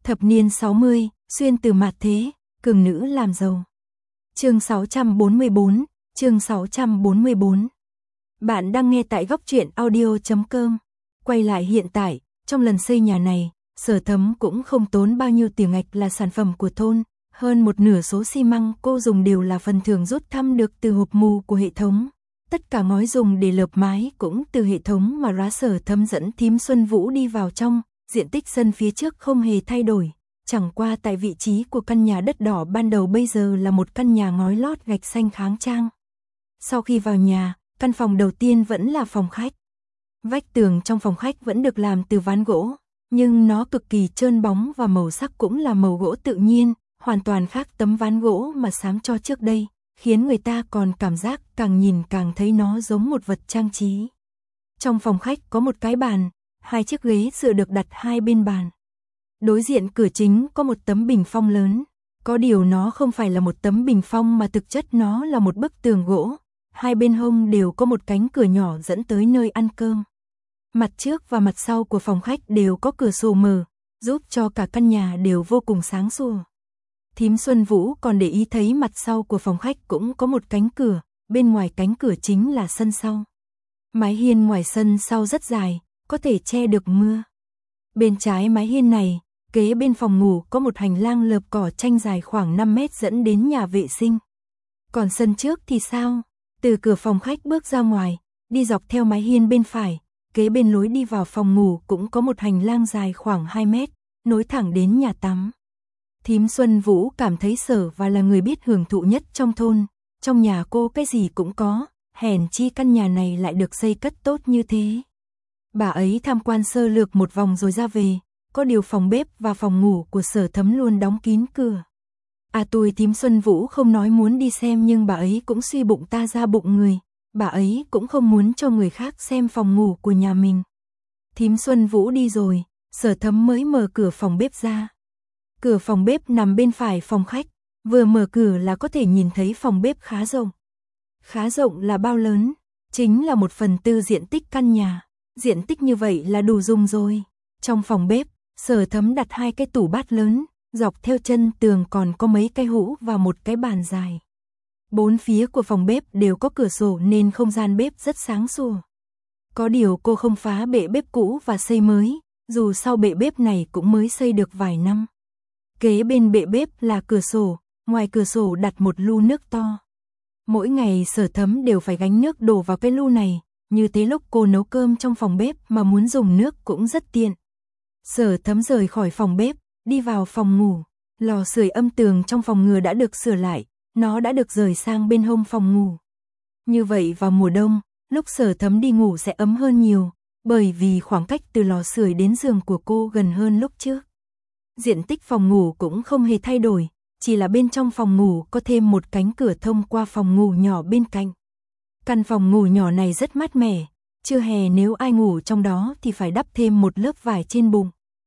Thập niên 60, xuyên từ mạt thế, cường nữ làm giàu. Chương 644, chương 644. Bạn đang nghe tại góc truyện audio.com. Quay lại hiện tại, trong lần xây nhà này, Sở Thấm cũng không tốn bao nhiêu tiền gạch là sản phẩm của thôn, hơn một nửa số xi măng cô dùng đều là phần thưởng rút thăm được từ hộp mù của hệ thống. Tất cả ngói dùng để lợp mái cũng từ hệ thống mà ra. Sở Thấm dẫn thím Xuân Vũ đi vào trong, diện tích sân phía trước không hề thay đổi. Chẳng qua tại vị trí của căn nhà đất đỏ ban đầu bây giờ là một căn nhà ngói lót gạch xanh kháng trang. Sau khi vào nhà, căn phòng đầu tiên vẫn là phòng khách. Vách tường trong phòng khách vẫn được làm từ ván gỗ, nhưng nó cực kỳ trơn bóng và màu sắc cũng là màu gỗ tự nhiên, hoàn toàn khác tấm ván gỗ mà Sám cho trước đây, khiến người ta còn cảm giác càng nhìn càng thấy nó giống một vật trang trí. Trong phòng khách có một cái bàn, hai chiếc ghế dựa được đặt hai bên bàn. Đối diện cửa chính có một tấm bình phong lớn, có điều nó không phải là một tấm bình phong mà thực chất nó là một bức tường gỗ, hai bên hông đều có một cánh cửa nhỏ dẫn tới nơi ăn cơm. Mặt trước và mặt sau của phòng khách đều có cửa sổ mở, giúp cho cả căn nhà đều vô cùng sáng sủa. Thím Xuân Vũ còn để ý thấy mặt sau của phòng khách cũng có một cánh cửa, bên ngoài cánh cửa chính là sân sau. Mái hiên ngoài sân sau rất dài, có thể che được mưa. Bên trái mái hiên này, kế bên phòng ngủ có một hành lang lợp cỏ tranh dài khoảng 5 mét dẫn đến nhà vệ sinh. Còn sân trước thì sao? Từ cửa phòng khách bước ra ngoài, đi dọc theo mái hiên bên phải, kế bên lối đi vào phòng ngủ cũng có một hành lang dài khoảng 2 mét, nối thẳng đến nhà tắm. Thím Xuân Vũ cảm thấy Sở và là người biết hưởng thụ nhất trong thôn, trong nhà cô cái gì cũng có, hèn chi căn nhà này lại được xây cất tốt như thế. Bà ấy tham quan sơ lược một vòng rồi ra về, có điều phòng bếp và phòng ngủ của Sở Thấm luôn đóng kín cửa. Tui thím Xuân Vũ không nói muốn đi xem nhưng bà ấy cũng suy bụng ta ra bụng người, bà ấy cũng không muốn cho người khác xem phòng ngủ của nhà mình. Thím Xuân Vũ đi rồi, Sở Thấm mới mở cửa phòng bếp ra. Cửa phòng bếp nằm bên phải phòng khách, vừa mở cửa là có thể nhìn thấy phòng bếp khá rộng. Khá rộng là bao lớn? Chính là 1/4 diện tích căn nhà. Diện tích như vậy là đủ dùng rồi. Trong phòng bếp, Sở Thấm đặt 2 cái tủ bát lớn, dọc theo chân tường còn có mấy cái hũ và một cái bàn dài. 4 phía của phòng bếp đều có cửa sổ nên không gian bếp rất sáng sủa. Có điều cô không phá bệ bếp cũ và xây mới, dù sau bệ bếp này cũng mới xây được vài năm. Kế bên bệ bếp là cửa sổ, ngoài cửa sổ đặt một lu nước to. Mỗi ngày Sở Thấm đều phải gánh nước đổ vào cái lu này, như thế lúc cô nấu cơm trong phòng bếp mà muốn dùng nước cũng rất tiện. Sở Thấm rời khỏi phòng bếp, đi vào phòng ngủ. Lò sưởi âm tường trong phòng ngừa đã được sửa lại, nó đã được rời sang bên hông phòng ngủ. Như vậy vào mùa đông, lúc Sở Thấm đi ngủ sẽ ấm hơn nhiều, bởi vì khoảng cách từ lò sưởi đến giường của cô gần hơn lúc trước. Diện tích phòng ngủ cũng không hề thay đổi, chỉ là bên trong phòng ngủ có thêm một cánh cửa thông qua phòng ngủ nhỏ bên cạnh. Căn phòng ngủ nhỏ này rất mát mẻ, trưa hè nếu ai ngủ trong đó thì phải đắp thêm một lớp vải trên bụng.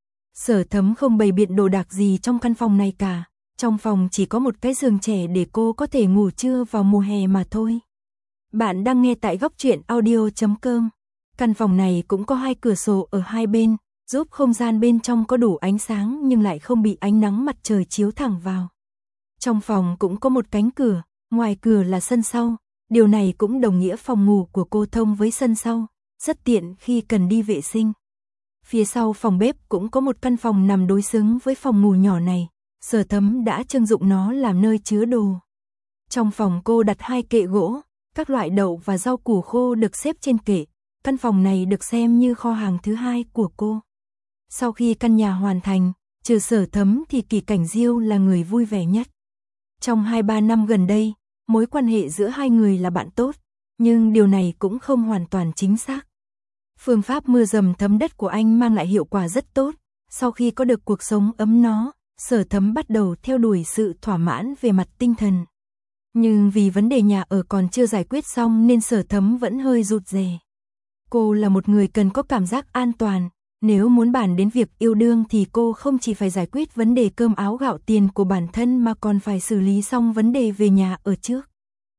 Sở Thấm không bày biện đồ đạc gì trong căn phòng này cả, trong phòng chỉ có một cái giường trẻ để cô có thể ngủ trưa vào mùa hè mà thôi. Bạn đang nghe tại góc truyện audio.com. Căn phòng này cũng có 2 cửa sổ ở hai bên, giúp không gian bên trong có đủ ánh sáng nhưng lại không bị ánh nắng mặt trời chiếu thẳng vào. Trong phòng cũng có một cánh cửa, ngoài cửa là sân sau, điều này cũng đồng nghĩa phòng ngủ của cô thông với sân sau, rất tiện khi cần đi vệ sinh. Phía sau phòng bếp cũng có một căn phòng nằm đối xứng với phòng ngủ nhỏ này, Sở Thấm đã trưng dụng nó làm nơi chứa đồ. Trong phòng cô đặt 2 kệ gỗ, các loại đậu và rau củ khô được xếp trên kệ, căn phòng này được xem như kho hàng thứ 2 của cô. Sau khi căn nhà hoàn thành, trừ Sở Thấm thì Kỳ Cảnh Diêu là người vui vẻ nhất. Trong 2-3 năm gần đây, mối quan hệ giữa hai người là bạn tốt, nhưng điều này cũng không hoàn toàn chính xác. Phương pháp mưa dầm thấm đất của anh mang lại hiệu quả rất tốt, sau khi có được cuộc sống ấm no, Sở Thấm bắt đầu theo đuổi sự thỏa mãn về mặt tinh thần. Nhưng vì vấn đề nhà ở còn chưa giải quyết xong nên Sở Thấm vẫn hơi rụt rè. Cô là một người cần có cảm giác an toàn, nếu muốn bàn đến việc yêu đương thì cô không chỉ phải giải quyết vấn đề cơm áo gạo tiền của bản thân mà còn phải xử lý xong vấn đề về nhà ở trước.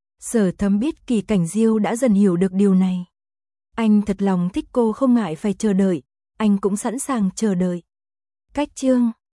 Sở Thấm biết Kỳ Cảnh Diêu đã dần hiểu được điều này. Anh thật lòng thích cô không ngại phải chờ đợi, anh cũng sẵn sàng chờ đợi. Cách chương